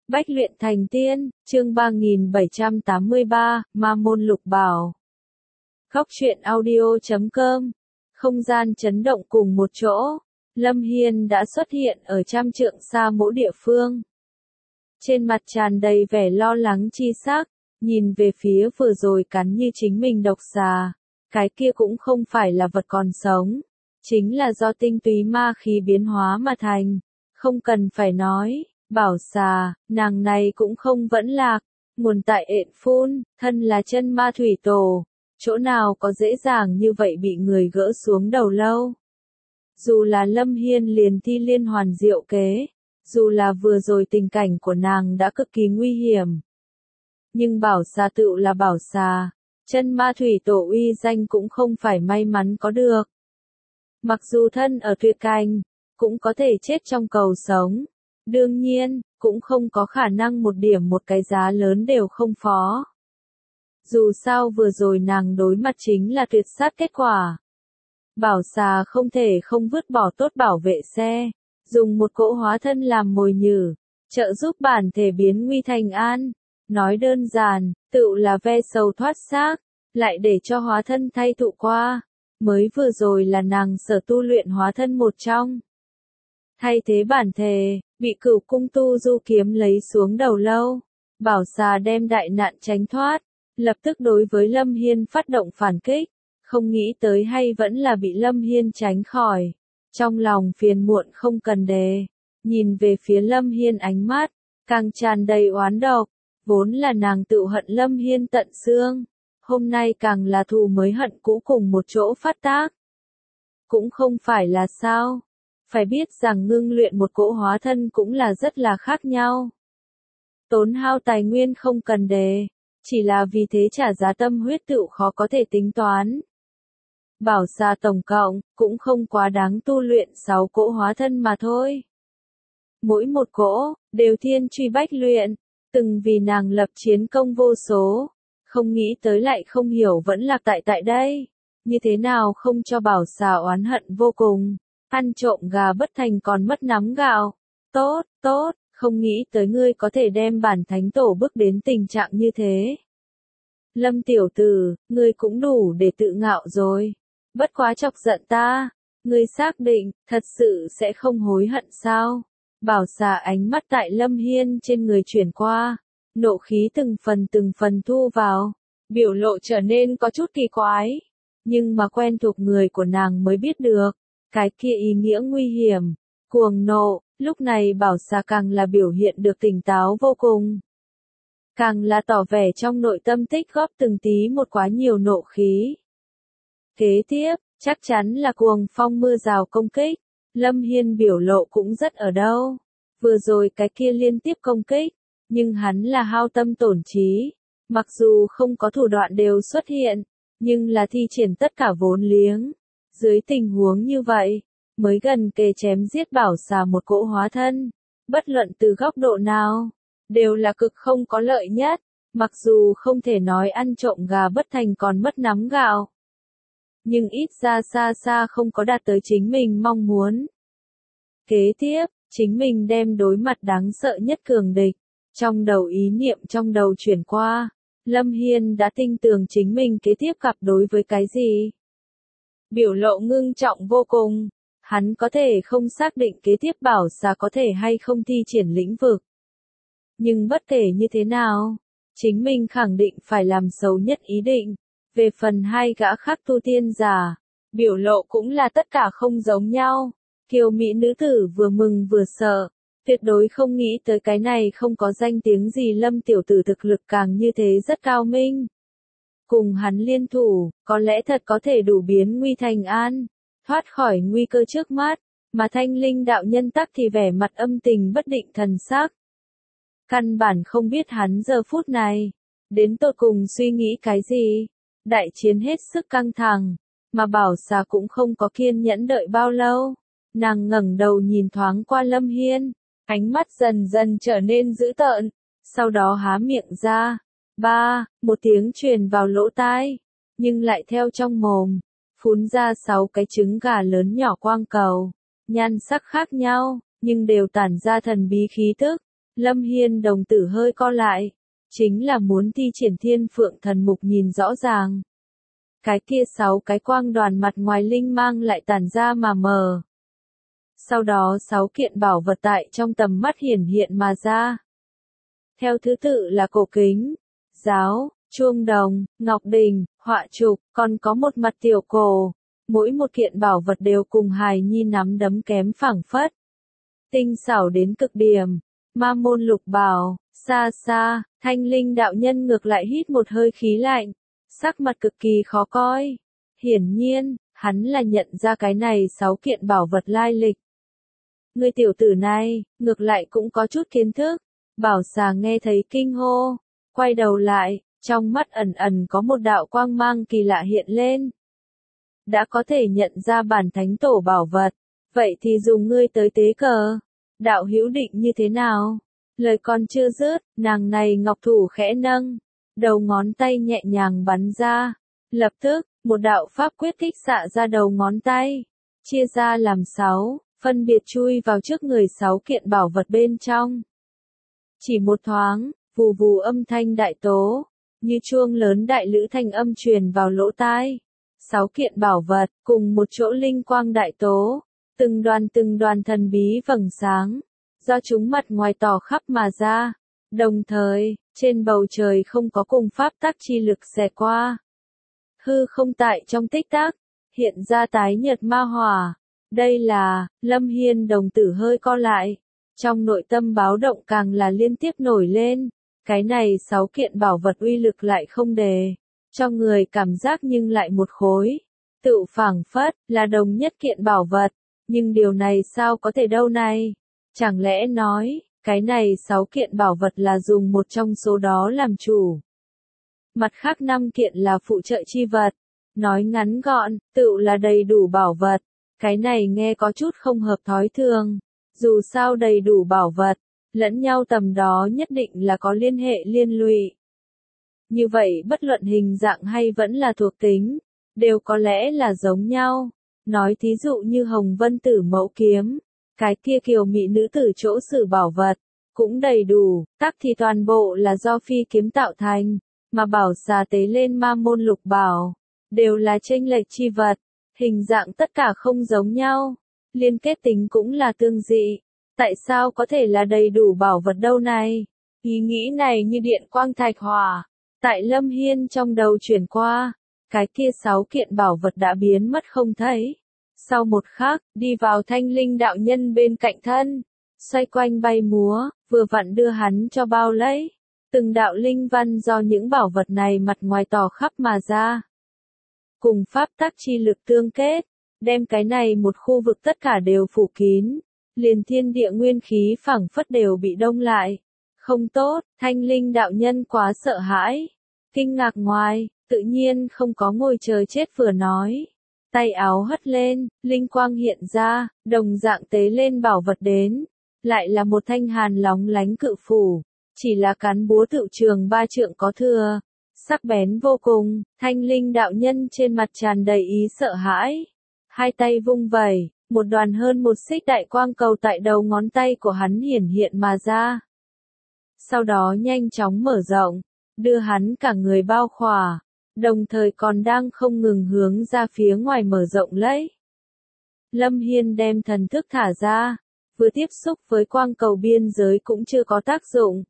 Bách luyện thành tiên, chương 3783, Ma môn lục bảo. Góc truyện audio.com. Không gian chấn động cùng một chỗ. Lâm Hiên đã xuất hiện ở trăm trượng xa mỗi địa phương. Trên mặt tràn đầy vẻ lo lắng chi sắc, nhìn về phía vừa rồi cắn như chính mình độc xà. Cái kia cũng không phải là vật còn sống, chính là do tinh túy ma khí biến hóa mà thành. Không cần phải nói. Bảo xà, nàng này cũng không vẫn lạc, nguồn tại ện phun, thân là chân ma thủy tổ, chỗ nào có dễ dàng như vậy bị người gỡ xuống đầu lâu. Dù là Lâm Hiên liền thi liên hoàn diệu kế, dù là vừa rồi tình cảnh của nàng đã cực kỳ nguy hiểm. Nhưng bảo xà tựu là bảo xà, chân ma thủy tổ uy danh cũng không phải may mắn có được. Mặc dù thân ở tuyệt cảnh, cũng có thể chết trong cầu sống. Đương nhiên, cũng không có khả năng một điểm một cái giá lớn đều không phó. Dù sao vừa rồi nàng đối mặt chính là tuyệt sát kết quả. Bảo xà không thể không vứt bỏ tốt bảo vệ xe, dùng một cỗ hóa thân làm mồi nhử, trợ giúp bản thể biến nguy thành an. Nói đơn giản, tựu là ve sầu thoát xác, lại để cho hóa thân thay thụ qua. Mới vừa rồi là nàng sở tu luyện hóa thân một trong. Thay thế bản thể, bị Cửu cung tu du kiếm lấy xuống đầu lâu. Bảo xà đem đại nạn tránh thoát, lập tức đối với Lâm Hiên phát động phản kích, không nghĩ tới hay vẫn là bị Lâm Hiên tránh khỏi. Trong lòng phiền muộn không cần đề, nhìn về phía Lâm Hiên ánh mắt, càng tràn đầy oán độc, vốn là nàng tự hận Lâm Hiên tận xương, hôm nay càng là thù mới hận cũ cùng một chỗ phát tác. Cũng không phải là sao. Phải biết rằng ngưng luyện một cỗ hóa thân cũng là rất là khác nhau. Tốn hao tài nguyên không cần đề, chỉ là vì thế trả giá tâm huyết tựu khó có thể tính toán. Bảo xà tổng cộng, cũng không quá đáng tu luyện 6 cỗ hóa thân mà thôi. Mỗi một cỗ, đều thiên truy bách luyện, từng vì nàng lập chiến công vô số, không nghĩ tới lại không hiểu vẫn lạc tại đây. Như thế nào không cho bảo xà oán hận vô cùng. Ăn trộm gà bất thành còn mất nắm gạo. Tốt, tốt, không nghĩ tới ngươi có thể đem bản thánh tổ bước đến tình trạng như thế. Lâm tiểu tử, ngươi cũng đủ để tự ngạo rồi. Bất quá chọc giận ta, ngươi xác định, thật sự sẽ không hối hận sao? Bảo xà ánh mắt tại Lâm Hiên trên người chuyển qua, nộ khí từng phần thu vào, biểu lộ trở nên có chút kỳ quái. Nhưng mà quen thuộc người của nàng mới biết được. Cái kia ý nghĩa nguy hiểm, cuồng nộ, lúc này bảo xà càng là biểu hiện được tỉnh táo vô cùng. Càng là tỏ vẻ trong nội tâm tích góp từng tí một quá nhiều nộ khí. Kế tiếp, chắc chắn là cuồng phong mưa rào công kích, Lâm Hiên biểu lộ cũng rất ở đâu. Vừa rồi cái kia liên tiếp công kích, nhưng hắn là hao tâm tổn trí. Mặc dù không có thủ đoạn đều xuất hiện, nhưng là thi triển tất cả vốn liếng. Dưới tình huống như vậy, mới gần kề chém giết bảo xà một cỗ hóa thân, bất luận từ góc độ nào, đều là cực không có lợi nhất, mặc dù không thể nói ăn trộm gà bất thành còn mất nắm gạo. Nhưng ít ra xa xa không có đạt tới chính mình mong muốn. Kế tiếp, chính mình đem đối mặt đáng sợ nhất cường địch, trong đầu ý niệm trong đầu chuyển qua, Lâm Hiên đã tin tưởng chính mình kế tiếp gặp đối với cái gì. Biểu lộ ngưng trọng vô cùng, hắn có thể không xác định kế tiếp bảo xà có thể hay không thi triển lĩnh vực. Nhưng bất kể như thế nào, chính mình khẳng định phải làm xấu nhất ý định. Về phần hai gã khác tu tiên giả, biểu lộ cũng là tất cả không giống nhau. Kiều mỹ nữ tử vừa mừng vừa sợ, tuyệt đối không nghĩ tới cái này không có danh tiếng gì Lâm tiểu tử thực lực càng như thế rất cao minh. Cùng hắn liên thủ, có lẽ thật có thể đủ biến nguy thành an, thoát khỏi nguy cơ trước mắt, mà Thanh Linh đạo nhân tắc thì vẻ mặt âm tình bất định thần sắc. Căn bản không biết hắn giờ phút này, đến tột cùng suy nghĩ cái gì. Đại chiến hết sức căng thẳng, mà bảo xà cũng không có kiên nhẫn đợi bao lâu. Nàng ngẩng đầu nhìn thoáng qua Lâm Hiên, ánh mắt dần dần trở nên dữ tợn, sau đó há miệng ra. Một tiếng truyền vào lỗ tai, nhưng lại theo trong mồm, phun ra 6 cái trứng gà lớn nhỏ quang cầu, nhan sắc khác nhau, nhưng đều tản ra thần bí khí tức. Lâm Hiên đồng tử hơi co lại. Chính là muốn thi triển Thiên Phượng Thần Mục nhìn rõ ràng. Cái kia 6 cái quang đoàn mặt ngoài linh mang lại tản ra mà mờ. Sau đó 6 kiện bảo vật tại trong tầm mắt hiển hiện mà ra. Theo thứ tự là cổ kính, giáo, chuông đồng, ngọc đình, họa trục, còn có một mặt tiểu cổ. Mỗi một kiện bảo vật đều cùng hài nhi nắm đấm kém phảng phất. Tinh xảo đến cực điểm. Ma môn lục bảo, xa xa, Thanh Linh đạo nhân ngược lại hít một hơi khí lạnh. Sắc mặt cực kỳ khó coi. Hiển nhiên, hắn là nhận ra cái này 6 kiện bảo vật lai lịch. Người tiểu tử này, ngược lại cũng có chút kiến thức. Bảo xà nghe thấy kinh hô. Quay đầu lại, trong mắt ẩn ẩn có một đạo quang mang kỳ lạ hiện lên. Đã có thể nhận ra bản thánh tổ bảo vật. Vậy thì dùng ngươi tới tế cờ. Đạo hữu định như thế nào? Lời còn chưa dứt, nàng này ngọc thủ khẽ nâng. Đầu ngón tay nhẹ nhàng bắn ra. Lập tức, một đạo pháp quyết kích xạ ra đầu ngón tay. Chia ra làm 6, phân biệt chui vào trước người 6 kiện bảo vật bên trong. Chỉ một thoáng, vù vù âm thanh đại tố. Như chuông lớn đại lữ thanh âm truyền vào lỗ tai. 6 kiện bảo vật, cùng một chỗ linh quang đại tố. Từng đoàn thần bí vầng sáng. Do chúng mặt ngoài tỏ khắp mà ra. Đồng thời, trên bầu trời không có cùng pháp tắc chi lực xẻ qua. Hư không tại trong tích tắc, hiện ra tái nhật ma hỏa. Đây là, Lâm Hiên đồng tử hơi co lại. Trong nội tâm báo động càng là liên tiếp nổi lên. Cái này 6 kiện bảo vật uy lực lại không đề. Cho người cảm giác nhưng lại một khối. Tự phảng phất, là đồng nhất kiện bảo vật. Nhưng điều này sao có thể đâu này? Chẳng lẽ nói, cái này 6 kiện bảo vật là dùng một trong số đó làm chủ. Mặt khác 5 kiện là phụ trợ chi vật. Nói ngắn gọn, tự là đầy đủ bảo vật. Cái này nghe có chút không hợp thói thường. Dù sao đầy đủ bảo vật, lẫn nhau tầm đó nhất định là có liên hệ liên lụy. Như vậy bất luận hình dạng hay vẫn là thuộc tính, đều có lẽ là giống nhau. Nói thí dụ như Hồng Vân Tử Mẫu Kiếm, cái kia kiều mỹ nữ tử chỗ sử bảo vật, cũng đầy đủ, tắc thì toàn bộ là do phi kiếm tạo thành, mà bảo xà tế lên ma môn lục bảo, đều là chênh lệch chi vật, hình dạng tất cả không giống nhau, liên kết tính cũng là tương dị, tại sao có thể là đầy đủ bảo vật đâu này? Ý nghĩ này như điện quang thạch hỏa, tại Lâm Hiên trong đầu chuyển qua, cái kia 6 kiện bảo vật đã biến mất không thấy. Sau một khắc, đi vào Thanh Linh đạo nhân bên cạnh thân, xoay quanh bay múa, vừa vặn đưa hắn cho bao lấy. Từng đạo linh văn do những bảo vật này mặt ngoài tỏ khắp mà ra. Cùng pháp tắc chi lực tương kết, đem cái này một khu vực tất cả đều phủ kín, liền thiên địa nguyên khí phảng phất đều bị đông lại. Không tốt, Thanh Linh đạo nhân quá sợ hãi, kinh ngạc ngoài, tự nhiên không có ngồi chờ chết vừa nói. Tay áo hất lên, linh quang hiện ra, đồng dạng tế lên bảo vật đến. Lại là một thanh hàn lóng lánh cự phủ, chỉ là cán búa tự trường 3 trượng có thừa. Sắc bén vô cùng, Thanh Linh đạo nhân trên mặt tràn đầy ý sợ hãi. Hai tay vung vẩy, một đoàn hơn một xích đại quang cầu tại đầu ngón tay của hắn hiển hiện mà ra. Sau đó nhanh chóng mở rộng, đưa hắn cả người bao khỏa. Đồng thời còn đang không ngừng hướng ra phía ngoài mở rộng lấy. Lâm Hiên đem thần thức thả ra, vừa tiếp xúc với quang cầu biên giới cũng chưa có tác dụng.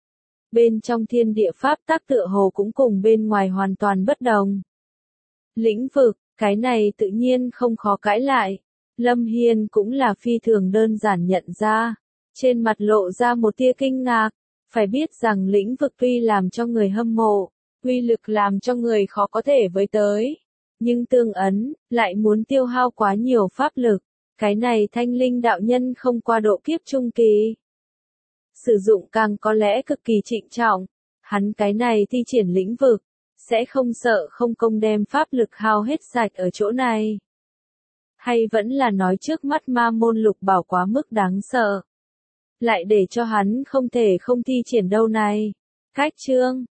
Bên trong thiên địa pháp tắc tựa hồ cũng cùng bên ngoài hoàn toàn bất đồng. Lĩnh vực, cái này tự nhiên không khó cãi lại. Lâm Hiên cũng là phi thường đơn giản nhận ra. Trên mặt lộ ra một tia kinh ngạc, phải biết rằng lĩnh vực tuy làm cho người hâm mộ, uy lực làm cho người khó có thể với tới. Nhưng tương ấn, lại muốn tiêu hao quá nhiều pháp lực. Cái này Thanh Linh đạo nhân không qua độ kiếp trung kỳ. Sử dụng càng có lẽ cực kỳ trịnh trọng. Hắn cái này thi triển lĩnh vực, sẽ không sợ không công đem pháp lực hao hết sạch ở chỗ này. Hay vẫn là nói trước mắt ma môn lục bảo quá mức đáng sợ. Lại để cho hắn không thể không thi triển đâu này. Cách chương